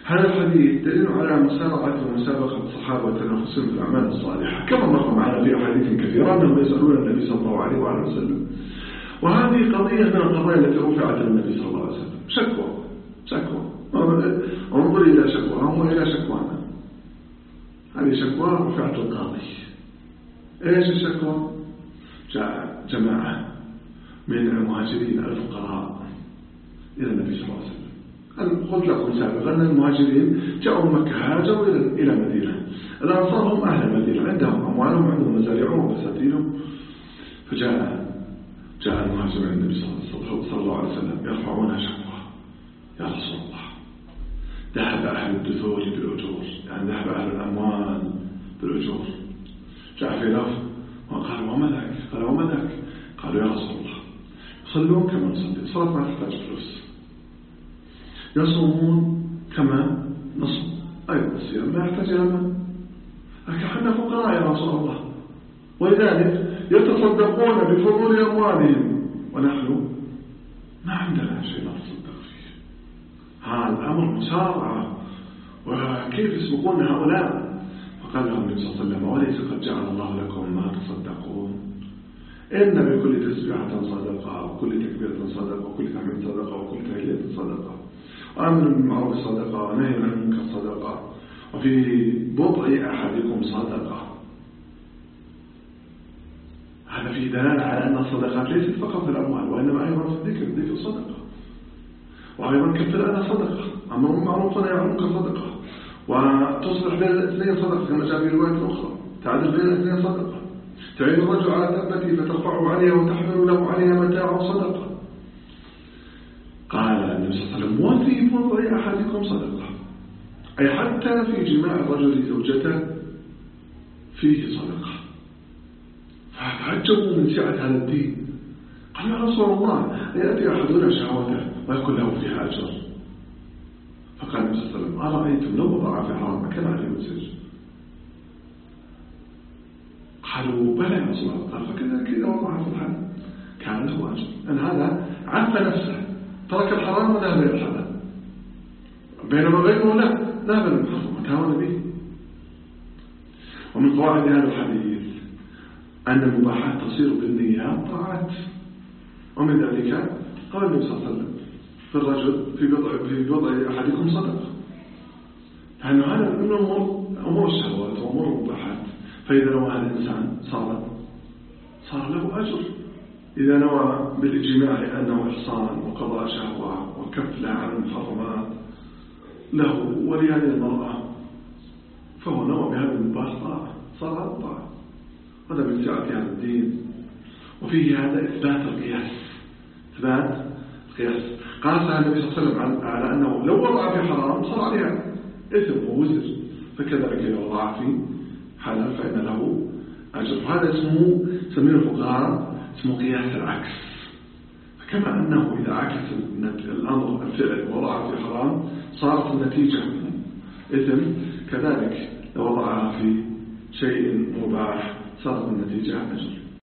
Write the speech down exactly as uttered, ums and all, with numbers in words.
هذا الحديث دليل على مسارعة ومسابقة الصحابة وتنافسهم في الأعمال الصالحة، كما مر معنا في أحاديث كثيرة أنهم يسألون النبي صلى الله عليه وآله وسلم. وهذه قضية من القضايا التي رفعت للنبي صلى الله عليه وسلم، شكوى شكوى انظر إلى شكواهم وإلى شكوانا. هذه شكوى رفعت القاضي. إيش الشكوى؟ جاء جماعة من المهاجرين الفقراء إلى النبي صلى الله عليه وسلم. أنا قلت لكم سابقا أن المهاجرين جاءوا من مكة هاجروا إلى مدينة. الأنصار هم أهل المدينة، عندهم أموالهم، عندهم مزارعهم وبساتينهم. فجاء جاء المهاجرون عند النبي صلى الله عليه وسلم يرفعون شكوى: يا رسول الله، ذهب أهل الدثور بالأجور، يعني ذهب أهل الأموال بالأجور. جاء في لفظ وقال: وما ذاك؟ قال: وما ذاك؟ قالوا: يا رسول الله، يصلون كما نصلي، الصلاة ما تحتاج فلوس، يصومون كما نصوم، أيضا الصيام ما يحتاج إلى مال، لكن احنا فقراء يا رسول الله، ولذلك يتصدقون بفضول أموالهم ونحن ما عندنا شيء نتصدق فيه. هذا الأمر مسارعة، وكيف يسبقون هؤلاء؟ فقال لهم النبي صلى الله عليه وسلم: وليس قد جعل الله لكم ما تصدقون؟ إن بكل تسبيحة صدقة، وكل تكبيرة صدقة، وكل تحميد صدقة، وكل تهلية صدقة، وآمن بالمعروف صدقة، ونهي عن المنكر صدقة، وفي بضع أحدكم صدقة. هذا فيه دلالة على أن الصدقات ليست فقط في الأموال، وإنما أيضا في الذكر، الذكر صدقة، وأيضا كف الأذى صدقة، أمر بالمعروف ونهي عن المنكر صدقة، وتصلح بين الاثنين صدقة كما جاء في رواية أخرى، تعدل بين الاثنين صدقة، تعين الرجل على دابته فترفعه عليها وتحمل له عليها متاعه صدقة. قال النبي صلى الله عليه وسلم: وفي بضع أحدكم صدقة، أي حتى في جماع الرجل زوجته فيه صدقة. فتعجبوا من سعة هذا الدين. قال: يا رسول الله، يأتي أحدنا شهوته ويكون له فيها أجر. فقال النبي صلى الله عليه وسلم: أرأيتم لو وضع في حرام كان عليه وزر؟ قالوا: بلى يا رسول الله. قال: فكذلك إذا وضعها في الحلال كان له أجر، أن هذا عف نفسه، ترك الحرام وذهب إلى الحلال، بينما غيره لا، ذهب إلى المحرم وتهاون به. ومن قواعد هذا الحديث أن المباحات تصير بالنيات طاعات. ومن ذلك قال النبي صلى الله عليه وسلم: في الرجل في بضع في بضع أحدكم صدقة، لأنه هذا من أمور أمور الشهوات وأمور المباحات. فإذا نوى الإنسان صار صار له أجر. إذا نوى بالإجماع أنه إحصان وقضاء شهوة وكف لها عن المحرمات له ولهذه المرأة، فهو نوى بهذا المباح طاعة، صار هذا طاعة. هذا من سعة هذا الدين. وفيه هذا إثبات القياس، إثبات القياس. قاسها النبي صلى الله عليه وسلم على أنه لو وضع في حرام صار عليها إثم ووزر، فكذلك إذا وضع في حلال فإن له أجر. هذا اسمه سميه الفقهاء اسمه قياس العكس. فكما أنه إذا عكس الأمر الفعل ووضع في حرام صارت النتيجة إثم، كذلك لو وضعها في شيء مباح صارت النتيجة أجر.